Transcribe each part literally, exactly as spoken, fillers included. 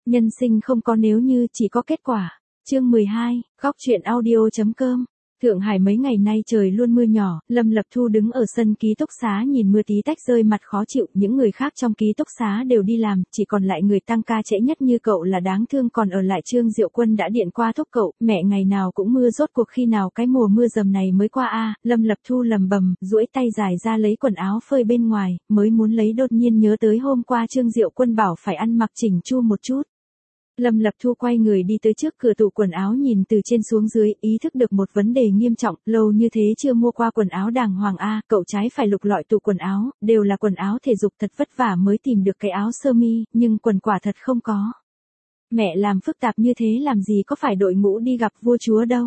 Nhân sinh không có nếu như, chỉ có kết quả. Chương mười hai, góc truyện audio.com. Thượng Hải mấy ngày nay trời luôn mưa nhỏ, Lâm Lập Thu đứng ở sân ký túc xá nhìn mưa tí tách rơi mặt khó chịu, những người khác trong ký túc xá đều đi làm, chỉ còn lại người tăng ca trễ nhất như cậu là đáng thương, còn ở lại Trương Diệu Quân đã điện qua thúc cậu, mẹ ngày nào cũng mưa, rốt cuộc khi nào cái mùa mưa dầm này mới qua a? Lâm Lập Thu lầm bầm, duỗi tay dài ra lấy quần áo phơi bên ngoài, mới muốn lấy đột nhiên nhớ tới hôm qua Trương Diệu Quân bảo phải ăn mặc chỉnh chu một chút. Lâm Lập Thu quay người đi tới trước cửa tủ quần áo nhìn từ trên xuống dưới, ý thức được một vấn đề nghiêm trọng, lâu như thế chưa mua qua quần áo đàng hoàng a, cậu trái phải lục lọi tủ quần áo, đều là quần áo thể dục, thật vất vả mới tìm được cái áo sơ mi, nhưng quần quả thật không có. Mẹ làm phức tạp như thế làm gì có phải đội ngũ đi gặp vua chúa đâu.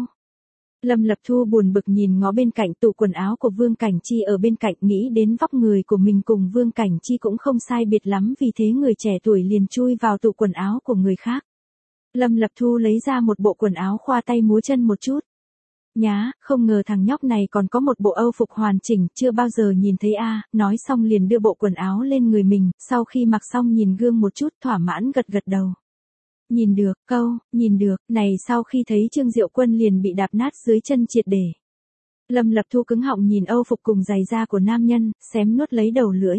Lâm Lập Thu buồn bực nhìn ngó bên cạnh tủ quần áo của Vương Cảnh Chi ở bên cạnh, nghĩ đến vóc người của mình cùng Vương Cảnh Chi cũng không sai biệt lắm, vì thế người trẻ tuổi liền chui vào tủ quần áo của người khác. Lâm Lập Thu lấy ra một bộ quần áo khoa tay múa chân một chút. Nhá, không ngờ thằng nhóc này còn có một bộ âu phục hoàn chỉnh, chưa bao giờ nhìn thấy a, nói xong liền đưa bộ quần áo lên người mình, sau khi mặc xong nhìn gương một chút thỏa mãn gật gật đầu. Nhìn được, câu, nhìn được, này sau khi thấy Trương Diệu Quân liền bị đạp nát dưới chân triệt để. Lâm Lập Thu cứng họng nhìn âu phục cùng giày da của nam nhân, xém nuốt lấy đầu lưỡi.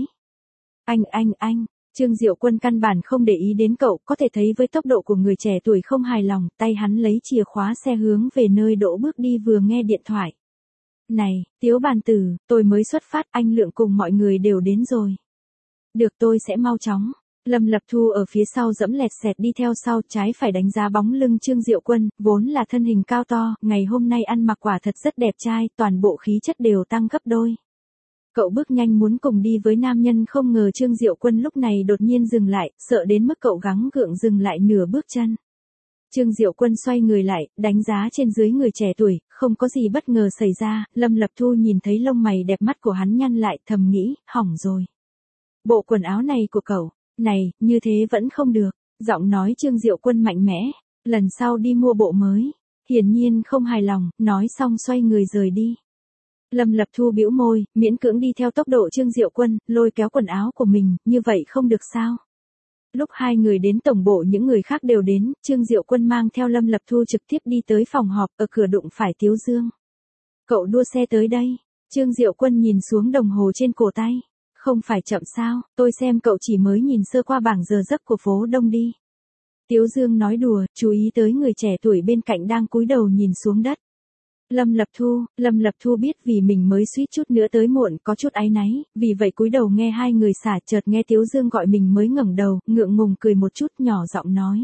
Anh anh anh, Trương Diệu Quân căn bản không để ý đến cậu, có thể thấy với tốc độ của người trẻ tuổi không hài lòng, tay hắn lấy chìa khóa xe hướng về nơi đỗ bước đi vừa nghe điện thoại. Này, Tiếu Bàn Tử, tôi mới xuất phát, anh Lượng cùng mọi người đều đến rồi. Được, tôi sẽ mau chóng. Lâm Lập Thu ở phía sau dẫm lẹt xẹt đi theo sau, trái phải đánh giá bóng lưng Trương Diệu Quân, vốn là thân hình cao to, ngày hôm nay ăn mặc quả thật rất đẹp trai, toàn bộ khí chất đều tăng gấp đôi. Cậu bước nhanh muốn cùng đi với nam nhân, không ngờ Trương Diệu Quân lúc này đột nhiên dừng lại, sợ đến mức cậu gắng gượng dừng lại nửa bước chân. Trương Diệu Quân xoay người lại, đánh giá trên dưới người trẻ tuổi, không có gì bất ngờ xảy ra, Lâm Lập Thu nhìn thấy lông mày đẹp mắt của hắn nhăn lại, thầm nghĩ, hỏng rồi. Bộ quần áo này của cậu, này, như thế vẫn không được, giọng nói Trương Diệu Quân mạnh mẽ, lần sau đi mua bộ mới, hiển nhiên không hài lòng, nói xong xoay người rời đi. Lâm Lập Thu bĩu môi, miễn cưỡng đi theo tốc độ Trương Diệu Quân, lôi kéo quần áo của mình, như vậy không được sao. Lúc hai người đến tổng bộ những người khác đều đến, Trương Diệu Quân mang theo Lâm Lập Thu trực tiếp đi tới phòng họp, ở cửa đụng phải Tiếu Dương. Cậu đua xe tới đây, Trương Diệu Quân nhìn xuống đồng hồ trên cổ tay. Không phải chậm sao, tôi xem cậu chỉ mới nhìn sơ qua bảng giờ giấc của phố Đông đi. Tiếu Dương nói đùa, chú ý tới người trẻ tuổi bên cạnh đang cúi đầu nhìn xuống đất. Lâm Lập Thu, Lâm Lập Thu biết vì mình mới suýt chút nữa tới muộn, có chút áy náy, vì vậy cúi đầu nghe hai người xả, chợt nghe Tiếu Dương gọi mình mới ngẩng đầu, ngượng ngùng cười một chút, nhỏ giọng nói.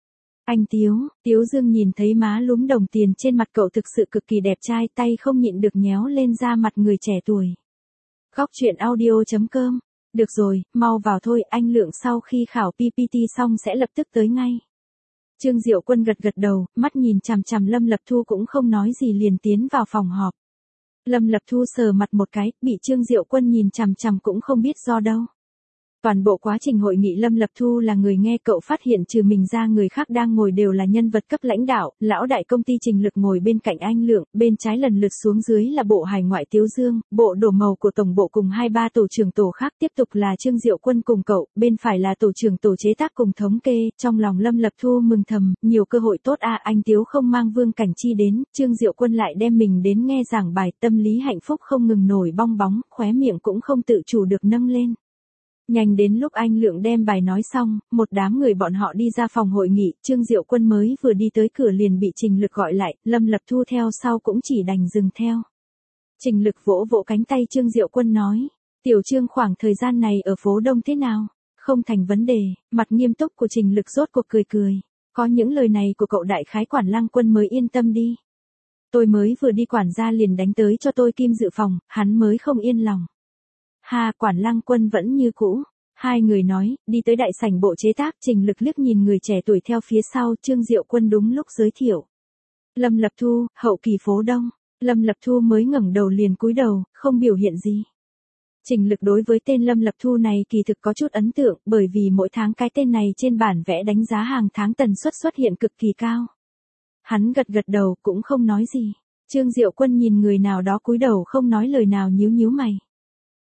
Anh Tiếu, Tiếu Dương nhìn thấy má lúm đồng tiền trên mặt cậu thực sự cực kỳ đẹp trai, tay không nhịn được nhéo lên da mặt người trẻ tuổi. Góc truyện audio.com. Được rồi, mau vào thôi, anh Lượng sau khi khảo pê pê tê xong sẽ lập tức tới ngay. Trương Diệu Quân gật gật đầu, mắt nhìn chằm chằm Lâm Lập Thu cũng không nói gì liền tiến vào phòng họp. Lâm Lập Thu sờ mặt một cái, bị Trương Diệu Quân nhìn chằm chằm cũng không biết do đâu. Toàn bộ quá trình hội nghị Lâm Lập Thu là người nghe, cậu phát hiện trừ mình ra người khác đang ngồi đều là nhân vật cấp lãnh đạo, lão đại công ty Trình Lực ngồi bên cạnh anh Lượng, bên trái lần lượt xuống dưới là bộ hải ngoại Tiếu Dương, bộ đổ màu của tổng bộ cùng hai ba tổ trưởng tổ khác, tiếp tục là Trương Diệu Quân cùng cậu, bên phải là tổ trưởng tổ chế tác cùng thống kê, trong lòng Lâm Lập Thu mừng thầm, nhiều cơ hội tốt a, anh Tiếu không mang Vương Cảnh Chi đến, Trương Diệu Quân lại đem mình đến nghe giảng bài, tâm lý hạnh phúc không ngừng nổi bong bóng, khóe miệng cũng không tự chủ được nâng lên. Nhanh đến lúc anh Lượng đem bài nói xong, một đám người bọn họ đi ra phòng hội nghị, Trương Diệu Quân mới vừa đi tới cửa liền bị Trình Lực gọi lại, Lâm Lập Thu theo sau cũng chỉ đành dừng theo. Trình Lực vỗ vỗ cánh tay Trương Diệu Quân nói, Tiểu Trương khoảng thời gian này ở phố Đông thế nào? Không thành vấn đề, mặt nghiêm túc của Trình Lực rốt cuộc cười cười, có những lời này của cậu đại khái quản Lăng Quân mới yên tâm đi. Tôi mới vừa đi quản gia liền đánh tới cho tôi Kim dự phòng, hắn mới không yên lòng. Ha, quản Lăng Quân vẫn như cũ. Hai người nói, đi tới đại sảnh bộ chế tác, Trình Lực liếc nhìn người trẻ tuổi theo phía sau, Trương Diệu Quân đúng lúc giới thiệu. Lâm Lập Thu, hậu kỳ phố Đông. Lâm Lập Thu mới ngẩng đầu liền cúi đầu, không biểu hiện gì. Trình Lực đối với tên Lâm Lập Thu này kỳ thực có chút ấn tượng, bởi vì mỗi tháng cái tên này trên bản vẽ đánh giá hàng tháng tần suất xuất hiện cực kỳ cao. Hắn gật gật đầu cũng không nói gì. Trương Diệu Quân nhìn người nào đó cúi đầu không nói lời nào nhíu nhíu mày.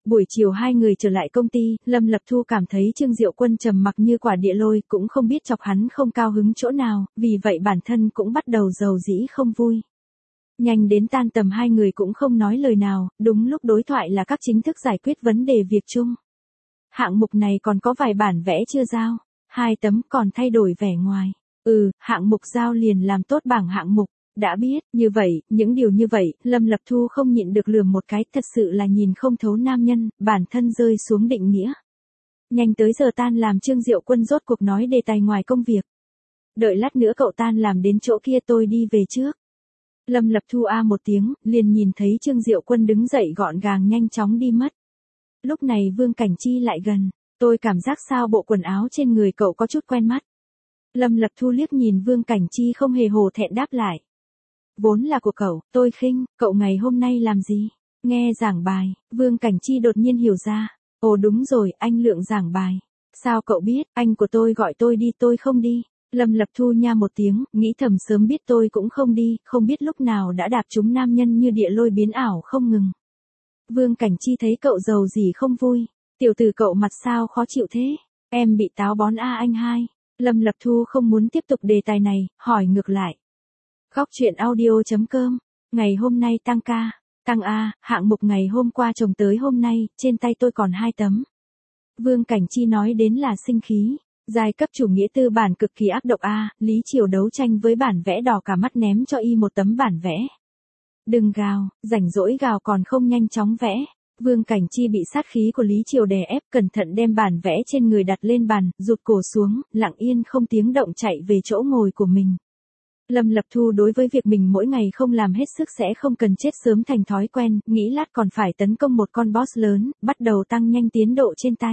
Buổi chiều hai người trở lại công ty, Lâm Lập Thu cảm thấy Trương Diệu Quân trầm mặc như quả địa lôi, cũng không biết chọc hắn không cao hứng chỗ nào, vì vậy bản thân cũng bắt đầu rầu rĩ không vui. Nhanh đến tan tầm hai người cũng không nói lời nào, đúng lúc đối thoại là các chính thức giải quyết vấn đề việc chung. Hạng mục này còn có vài bản vẽ chưa giao, hai tấm còn thay đổi vẻ ngoài. Ừ, hạng mục giao liền làm tốt bảng hạng mục. Đã biết, như vậy, những điều như vậy, Lâm Lập Thu không nhịn được lườm một cái, thật sự là nhìn không thấu nam nhân, bản thân rơi xuống định nghĩa. Nhanh tới giờ tan làm Trương Diệu Quân rốt cuộc nói đề tài ngoài công việc. Đợi lát nữa cậu tan làm đến chỗ kia tôi đi về trước. Lâm Lập Thu a một tiếng, liền nhìn thấy Trương Diệu Quân đứng dậy gọn gàng nhanh chóng đi mất. Lúc này Vương Cảnh Chi lại gần, tôi cảm giác sao bộ quần áo trên người cậu có chút quen mắt. Lâm Lập Thu liếc nhìn Vương Cảnh Chi không hề hổ thẹn đáp lại. Vốn là của cậu, tôi khinh, cậu ngày hôm nay làm gì? Nghe giảng bài, Vương Cảnh Chi đột nhiên hiểu ra. Ồ đúng rồi, anh Lượng giảng bài. Sao cậu biết, anh của tôi gọi tôi đi tôi không đi. Lâm Lập Thu nha một tiếng, nghĩ thầm sớm biết tôi cũng không đi, không biết lúc nào đã đạp trúng nam nhân như địa lôi biến ảo không ngừng. Vương Cảnh Chi thấy cậu giàu gì không vui. Tiểu tử cậu mặt sao khó chịu thế? Em bị táo bón a anh hai. Lâm Lập Thu không muốn tiếp tục đề tài này, hỏi ngược lại. Góc truyện audio chấm com. Ngày hôm nay tăng ca. Tăng A, hạng mục ngày hôm qua chồng tới hôm nay, trên tay tôi còn hai tấm. Vương Cảnh Chi nói đến là sinh khí. Giai cấp chủ nghĩa tư bản cực kỳ ác độc A, Lý Triều đấu tranh với bản vẽ đỏ cả mắt ném cho y một tấm bản vẽ. Đừng gào, rảnh rỗi gào còn không nhanh chóng vẽ. Vương Cảnh Chi bị sát khí của Lý Triều đè ép, cẩn thận đem bản vẽ trên người đặt lên bàn, rụt cổ xuống, lặng yên không tiếng động chạy về chỗ ngồi của mình. Lâm Lập Thu đối với việc mình mỗi ngày không làm hết sức sẽ không cần chết sớm thành thói quen, nghĩ lát còn phải tấn công một con boss lớn, bắt đầu tăng nhanh tiến độ trên tay.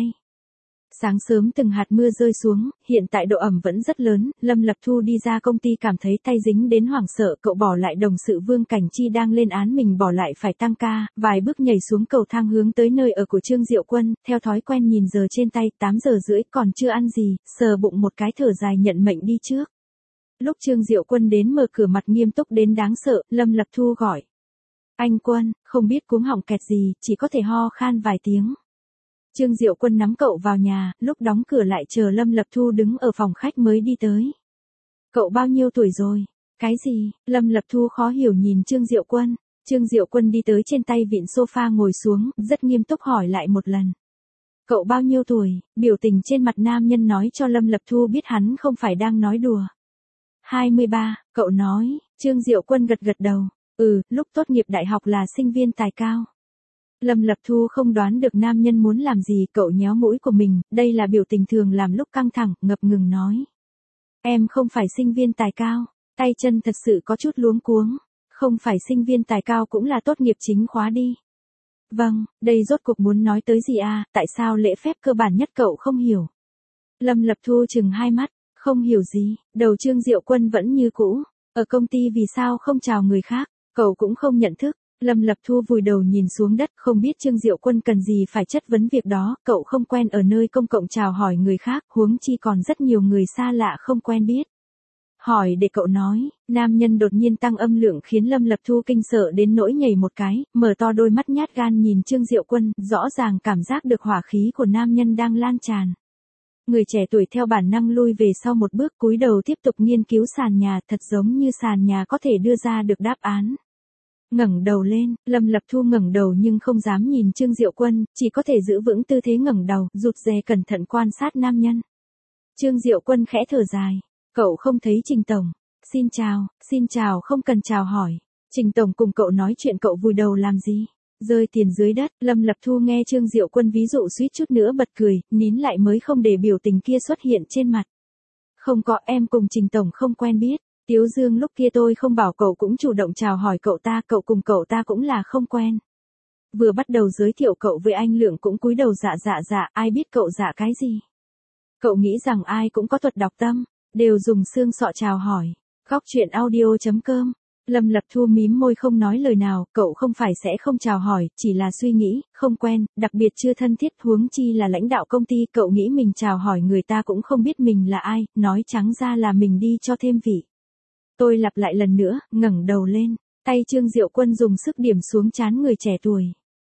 Sáng sớm từng hạt mưa rơi xuống, hiện tại độ ẩm vẫn rất lớn, Lâm Lập Thu đi ra công ty cảm thấy tay dính đến hoảng sợ, cậu bỏ lại đồng sự Vương Cảnh Chi đang lên án mình bỏ lại phải tăng ca, vài bước nhảy xuống cầu thang hướng tới nơi ở của Trương Diệu Quân, theo thói quen nhìn giờ trên tay, tám giờ rưỡi còn chưa ăn gì, sờ bụng một cái thở dài nhận mệnh đi trước. Lúc Trương Diệu Quân đến mở cửa mặt nghiêm túc đến đáng sợ, Lâm Lập Thu gọi. Anh Quân, không biết cuống họng kẹt gì, chỉ có thể ho khan vài tiếng. Trương Diệu Quân nắm cậu vào nhà, lúc đóng cửa lại chờ Lâm Lập Thu đứng ở phòng khách mới đi tới. Cậu bao nhiêu tuổi rồi? Cái gì? Lâm Lập Thu khó hiểu nhìn Trương Diệu Quân. Trương Diệu Quân đi tới trên tay vịn sofa ngồi xuống, rất nghiêm túc hỏi lại một lần. Cậu bao nhiêu tuổi? Biểu tình trên mặt nam nhân nói cho Lâm Lập Thu biết hắn không phải đang nói đùa. hai mươi ba, cậu nói. Trương Diệu Quân gật gật đầu. Ừ, lúc tốt nghiệp đại học là sinh viên tài cao. Lâm Lập Thu không đoán được nam nhân muốn làm gì, cậu nhéo mũi của mình, đây là biểu tình thường làm lúc căng thẳng, ngập ngừng nói. Em không phải sinh viên tài cao, tay chân thật sự có chút luống cuống, không phải sinh viên tài cao cũng là tốt nghiệp chính khóa đi. Vâng, đây rốt cuộc muốn nói tới gì à, tại sao lễ phép cơ bản nhất cậu không hiểu? Lâm Lập Thu chừng hai mắt, không hiểu gì, đầu Trương Diệu Quân vẫn như cũ, ở công ty vì sao không chào người khác, cậu cũng không nhận thức. Lâm Lập Thu vùi đầu nhìn xuống đất, không biết Trương Diệu Quân cần gì phải chất vấn việc đó, cậu không quen ở nơi công cộng chào hỏi người khác, huống chi còn rất nhiều người xa lạ không quen biết. Hỏi để cậu nói, nam nhân đột nhiên tăng âm lượng khiến Lâm Lập Thu kinh sợ đến nỗi nhảy một cái, mở to đôi mắt nhát gan nhìn Trương Diệu Quân, rõ ràng cảm giác được hỏa khí của nam nhân đang lan tràn. Người trẻ tuổi theo bản năng lui về sau một bước, cúi đầu tiếp tục nghiên cứu sàn nhà, thật giống như sàn nhà có thể đưa ra được đáp án. Ngẩng đầu lên, Lâm Lập Thu ngẩng đầu nhưng không dám nhìn Trương Diệu Quân, chỉ có thể giữ vững tư thế ngẩng đầu, rụt rè cẩn thận quan sát nam nhân. Trương Diệu Quân khẽ thở dài, cậu không thấy Trình Tổng. Xin chào, xin chào không cần chào hỏi. Trình Tổng cùng cậu nói chuyện cậu vùi đầu làm gì? Rơi tiền dưới đất, Lâm Lập Thu nghe Trương Diệu Quân ví dụ suýt chút nữa bật cười, nín lại mới không để biểu tình kia xuất hiện trên mặt. Không có, em cùng Trình Tổng không quen biết. Tiếu Dương lúc kia tôi không bảo cậu cũng chủ động chào hỏi cậu ta, cậu cùng cậu ta cũng là không quen. Vừa bắt đầu giới thiệu cậu với anh Lượng cũng cúi đầu dạ dạ dạ, ai biết cậu dạ cái gì. Cậu nghĩ rằng ai cũng có thuật đọc tâm, đều dùng xương sọ chào hỏi. Góc truyện audio chấm com. Lâm Lập Thu mím môi không nói lời nào, cậu không phải sẽ không chào hỏi, chỉ là suy nghĩ, không quen, đặc biệt chưa thân thiết, huống chi là lãnh đạo công ty, cậu nghĩ mình chào hỏi người ta cũng không biết mình là ai, nói trắng ra là mình đi cho thêm vị. Tôi lặp lại lần nữa, ngẩng đầu lên, tay Trương Diệu Quân dùng sức điểm xuống trán người trẻ tuổi.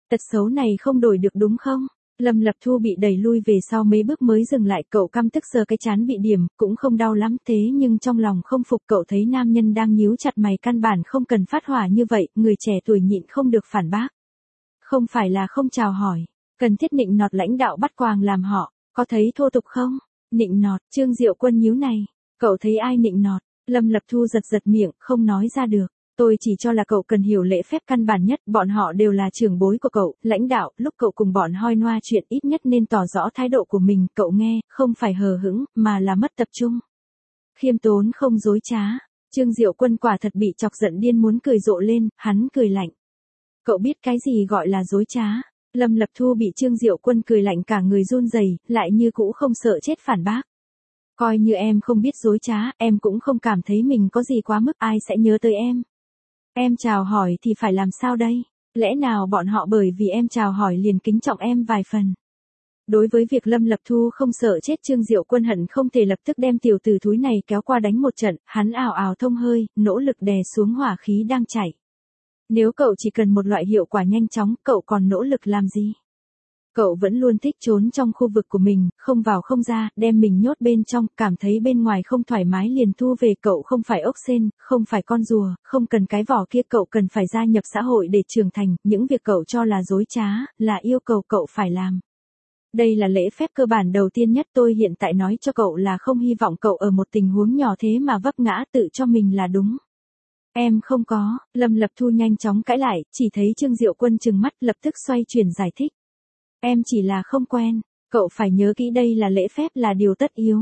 Tật xấu này không đổi được đúng không? Lâm Lập Thu bị đẩy lui về sau mấy bước mới dừng lại, cậu căm tức sờ cái trán bị điểm, cũng không đau lắm thế nhưng trong lòng không phục, cậu thấy nam nhân đang nhíu chặt mày căn bản không cần phát hỏa như vậy, người trẻ tuổi nhịn không được phản bác. Không phải là không chào hỏi, cần thiết nịnh nọt lãnh đạo bắt quàng làm họ, có thấy thô tục không? Nịnh nọt, Trương Diệu Quân nhíu này, cậu thấy ai nịnh nọt? Lâm Lập Thu giật giật miệng, không nói ra được. Tôi chỉ cho là cậu cần hiểu lễ phép căn bản nhất, bọn họ đều là trưởng bối của cậu, lãnh đạo, lúc cậu cùng bọn hoi noa chuyện ít nhất nên tỏ rõ thái độ của mình, cậu nghe, không phải hờ hững, mà là mất tập trung. Khiêm tốn không dối trá, Trương Diệu Quân quả thật bị chọc giận điên muốn cười rộ lên, hắn cười lạnh. Cậu biết cái gì gọi là dối trá? Lâm Lập Thu bị Trương Diệu Quân cười lạnh cả người run rẩy, lại như cũ không sợ chết phản bác. Coi như em không biết dối trá, em cũng không cảm thấy mình có gì quá mức, ai sẽ nhớ tới em. Em chào hỏi thì phải làm sao đây? Lẽ nào bọn họ bởi vì em chào hỏi liền kính trọng em vài phần? Đối với việc Lâm Lập Thu không sợ chết, Trương Diệu Quân hận không thể lập tức đem tiểu tử thúi này kéo qua đánh một trận, hắn ào ào thông hơi, nỗ lực đè xuống hỏa khí đang chảy. Nếu cậu chỉ cần một loại hiệu quả nhanh chóng, cậu còn nỗ lực làm gì? Cậu vẫn luôn thích trốn trong khu vực của mình, không vào không ra, đem mình nhốt bên trong, cảm thấy bên ngoài không thoải mái liền thu về. Cậu không phải ốc sên, không phải con rùa, không cần cái vỏ kia, cậu cần phải gia nhập xã hội để trưởng thành, những việc cậu cho là dối trá, là yêu cầu cậu phải làm. Đây là lễ phép cơ bản đầu tiên nhất, tôi hiện tại nói cho cậu là không hy vọng cậu ở một tình huống nhỏ thế mà vấp ngã tự cho mình là đúng. Em không có, Lâm Lập Thu nhanh chóng cãi lại, chỉ thấy Trương Diệu Quân trừng mắt lập tức xoay chuyển giải thích. Em chỉ là không quen, cậu phải nhớ kỹ đây là lễ phép, là điều tất yếu.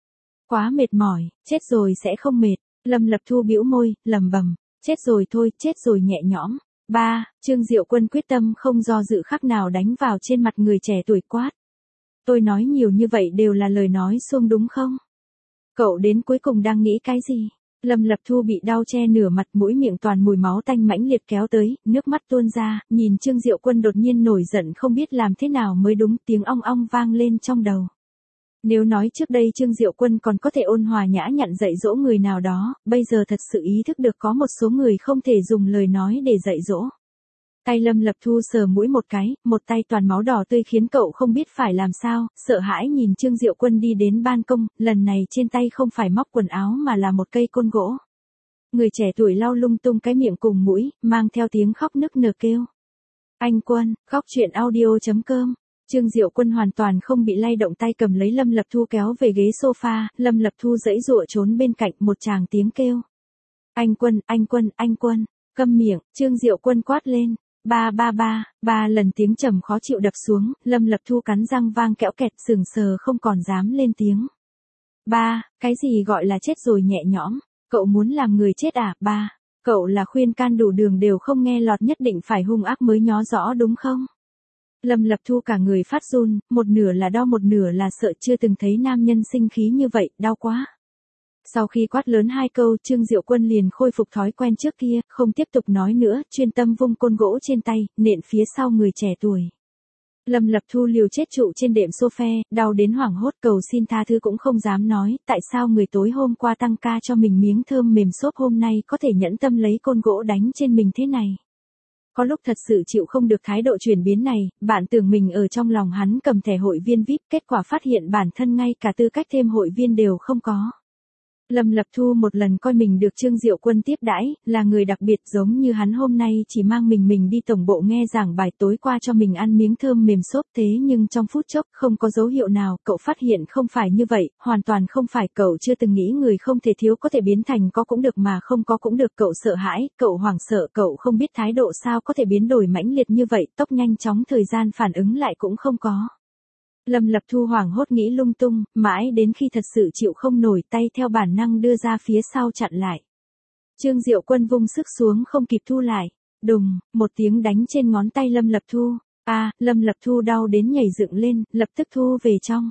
Quá mệt mỏi, chết rồi sẽ không mệt, Lâm Lập Thu bĩu môi, lẩm bẩm, chết rồi thôi, chết rồi nhẹ nhõm. Ba, Trương Diệu Quân quyết tâm không do dự khắc nào đánh vào trên mặt người trẻ tuổi quát. Tôi nói nhiều như vậy đều là lời nói suông đúng không? Cậu đến cuối cùng đang nghĩ cái gì? Lâm Lập Thu bị đau che nửa mặt, mũi miệng toàn mùi máu tanh mãnh liệt kéo tới, nước mắt tuôn ra, nhìn Trương Diệu Quân đột nhiên nổi giận không biết làm thế nào mới đúng, tiếng ong ong vang lên trong đầu. Nếu nói trước đây Trương Diệu Quân còn có thể ôn hòa nhã nhặn dạy dỗ người nào đó, bây giờ thật sự ý thức được có một số người không thể dùng lời nói để dạy dỗ. Tay Lâm Lập Thu sờ mũi một cái, một tay toàn máu đỏ tươi khiến cậu không biết phải làm sao, sợ hãi nhìn Trương Diệu Quân đi đến ban công, lần này trên tay không phải móc quần áo mà là một cây côn gỗ. Người trẻ tuổi lau lung tung cái miệng cùng mũi, mang theo tiếng khóc nức nở kêu. Anh Quân, khóc chuyện audio chấm com. Trương Diệu Quân hoàn toàn không bị lay động, tay cầm lấy Lâm Lập Thu kéo về ghế sofa, Lâm Lập Thu giãy giụa trốn bên cạnh, một tràng tiếng kêu. Anh Quân, anh Quân, anh Quân, câm miệng, Trương Diệu Quân quát lên. Ba ba ba, ba lần tiếng trầm khó chịu đập xuống, Lâm Lập Thu cắn răng vang kẽo kẹt, sừng sờ không còn dám lên tiếng. Ba, cái gì gọi là chết rồi nhẹ nhõm, cậu muốn làm người chết à? Ba, cậu là khuyên can đủ đường đều không nghe lọt, nhất định phải hung ác mới nhó rõ đúng không? Lâm Lập Thu cả người phát run, một nửa là đau một nửa là sợ, chưa từng thấy nam nhân sinh khí như vậy, đau quá. Sau khi quát lớn hai câu, Trương Diệu Quân liền khôi phục thói quen trước kia, không tiếp tục nói nữa, chuyên tâm vung côn gỗ trên tay, nện phía sau người trẻ tuổi. Lâm Lập Thu liều chết trụ trên đệm sofa, đau đến hoảng hốt, cầu xin tha thứ cũng không dám nói, tại sao người tối hôm qua tăng ca cho mình miếng thơm mềm xốp hôm nay có thể nhẫn tâm lấy côn gỗ đánh trên mình thế này. Có lúc thật sự chịu không được thái độ chuyển biến này, bạn tưởng mình ở trong lòng hắn cầm thẻ hội viên vi ai pi, kết quả phát hiện bản thân ngay cả tư cách thêm hội viên đều không có. Lâm Lập Thu một lần coi mình được Trương Diệu Quân tiếp đãi, là người đặc biệt, giống như hắn hôm nay chỉ mang mình mình đi tổng bộ nghe giảng bài, tối qua cho mình ăn miếng thơm mềm xốp, thế nhưng trong phút chốc không có dấu hiệu nào, cậu phát hiện không phải như vậy, hoàn toàn không phải, cậu chưa từng nghĩ người không thể thiếu có thể biến thành có cũng được mà không có cũng được, cậu sợ hãi, cậu hoảng sợ, cậu không biết thái độ sao có thể biến đổi mãnh liệt như vậy, tốc nhanh chóng, thời gian phản ứng lại cũng không có. Lâm Lập Thu hoảng hốt nghĩ lung tung, mãi đến khi thật sự chịu không nổi, tay theo bản năng đưa ra phía sau chặn lại. Trương Diệu Quân vung sức xuống không kịp thu lại. Đùng, một tiếng đánh trên ngón tay Lâm Lập Thu. A, à, Lâm Lập Thu đau đến nhảy dựng lên, lập tức thu về trong.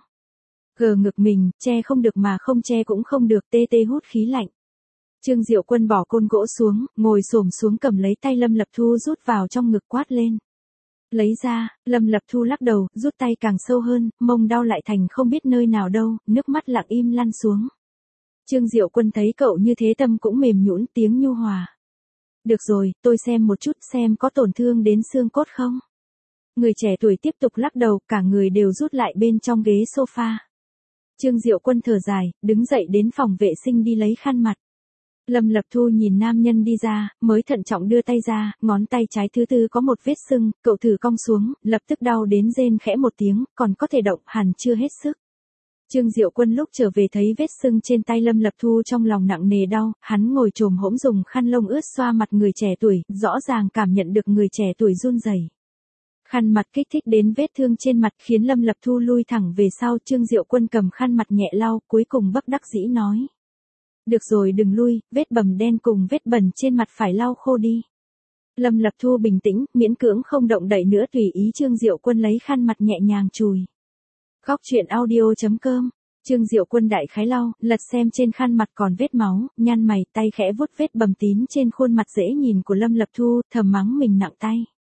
Gờ ngực mình, che không được mà không che cũng không được, tê tê hút khí lạnh. Trương Diệu Quân bỏ côn gỗ xuống, ngồi xổm xuống cầm lấy tay Lâm Lập Thu rút vào trong ngực quát lên. Lấy ra, Lâm Lập Thu lắc đầu, rút tay càng sâu hơn, mông đau lại thành không biết nơi nào đâu, nước mắt lặng im lăn xuống. Trương Diệu Quân thấy cậu như thế tâm cũng mềm nhũn, tiếng nhu hòa. Được rồi, tôi xem một chút xem có tổn thương đến xương cốt không. Người trẻ tuổi tiếp tục lắc đầu, cả người đều rút lại bên trong ghế sofa. Trương Diệu Quân thở dài, đứng dậy đến phòng vệ sinh đi lấy khăn mặt. Lâm Lập Thu nhìn nam nhân đi ra, mới thận trọng đưa tay ra, ngón tay trái thứ tư có một vết sưng, cậu thử cong xuống, lập tức đau đến rên khẽ một tiếng, còn có thể động, hẳn chưa hết sức. Trương Diệu Quân lúc trở về thấy vết sưng trên tay Lâm Lập Thu trong lòng nặng nề đau, hắn ngồi chồm hỗn dùng khăn lông ướt xoa mặt người trẻ tuổi, rõ ràng cảm nhận được người trẻ tuổi run rẩy. Khăn mặt kích thích đến vết thương trên mặt khiến Lâm Lập Thu lui thẳng về sau. Trương Diệu Quân cầm khăn mặt nhẹ lau, cuối cùng bất đắc dĩ nói. Được rồi đừng lui, vết bầm đen cùng vết bẩn trên mặt phải lau khô đi. Lâm Lập Thu bình tĩnh, miễn cưỡng không động đậy nữa tùy ý Trương Diệu Quân lấy khăn mặt nhẹ nhàng chùi. Góc truyện audio chấm com. Trương Diệu Quân đại khái lau, lật xem trên khăn mặt còn vết máu, nhăn mày, tay khẽ vuốt vết bầm tím trên khuôn mặt dễ nhìn của Lâm Lập Thu, thầm mắng mình nặng tay.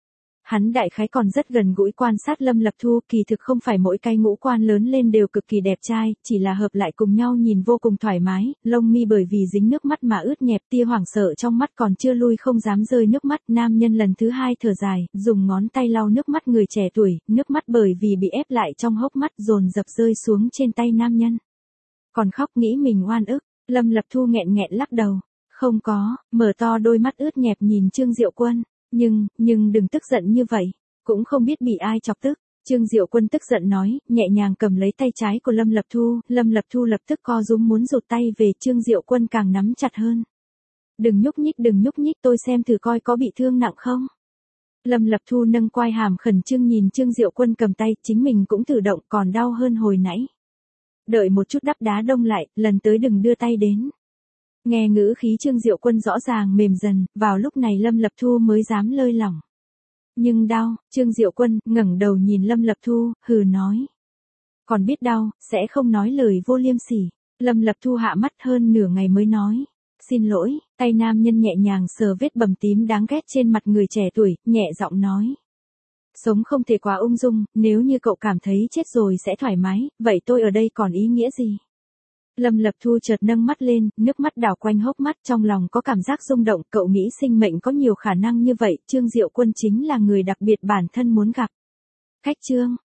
Hắn đại khái còn rất gần gũi quan sát Lâm Lập Thu, kỳ thực không phải mỗi cái ngũ quan lớn lên đều cực kỳ đẹp trai, chỉ là hợp lại cùng nhau nhìn vô cùng thoải mái, lông mi bởi vì dính nước mắt mà ướt nhẹp, tia hoảng sợ trong mắt còn chưa lui không dám rơi nước mắt. Nam nhân lần thứ hai thở dài, dùng ngón tay lau nước mắt người trẻ tuổi, nước mắt bởi vì bị ép lại trong hốc mắt dồn dập rơi xuống trên tay nam nhân. Còn khóc nghĩ mình oan ức, Lâm Lập Thu nghẹn nghẹn lắc đầu, không có, mở to đôi mắt ướt nhẹp nhìn Trương Diệu Quân. Nhưng, nhưng đừng tức giận như vậy, cũng không biết bị ai chọc tức. Trương Diệu Quân tức giận nói, nhẹ nhàng cầm lấy tay trái của Lâm Lập Thu, Lâm Lập Thu lập tức co rúm muốn rụt tay về, Trương Diệu Quân càng nắm chặt hơn. Đừng nhúc nhích đừng nhúc nhích tôi xem thử coi có bị thương nặng không. Lâm Lập Thu nâng quai hàm khẩn trương nhìn Trương Diệu Quân cầm tay, chính mình cũng tự động còn đau hơn hồi nãy. Đợi một chút đắp đá đông lại, lần tới đừng đưa tay đến. Nghe ngữ khí Trương Diệu Quân rõ ràng mềm dần, vào lúc này Lâm Lập Thu mới dám lơi lỏng. Nhưng đau, Trương Diệu Quân ngẩng đầu nhìn Lâm Lập Thu, hừ nói. Còn biết đau, sẽ không nói lời vô liêm sỉ. Lâm Lập Thu hạ mắt hơn nửa ngày mới nói. Xin lỗi, tay nam nhân nhẹ nhàng sờ vết bầm tím đáng ghét trên mặt người trẻ tuổi, nhẹ giọng nói. Sống không thể quá ung dung, nếu như cậu cảm thấy chết rồi sẽ thoải mái, vậy tôi ở đây còn ý nghĩa gì? Lâm Lập Thu chợt nâng mắt lên, nước mắt đảo quanh hốc mắt, trong lòng có cảm giác rung động, cậu nghĩ sinh mệnh có nhiều khả năng như vậy, Trương Diệu Quân chính là người đặc biệt bản thân muốn gặp. Khách Trương,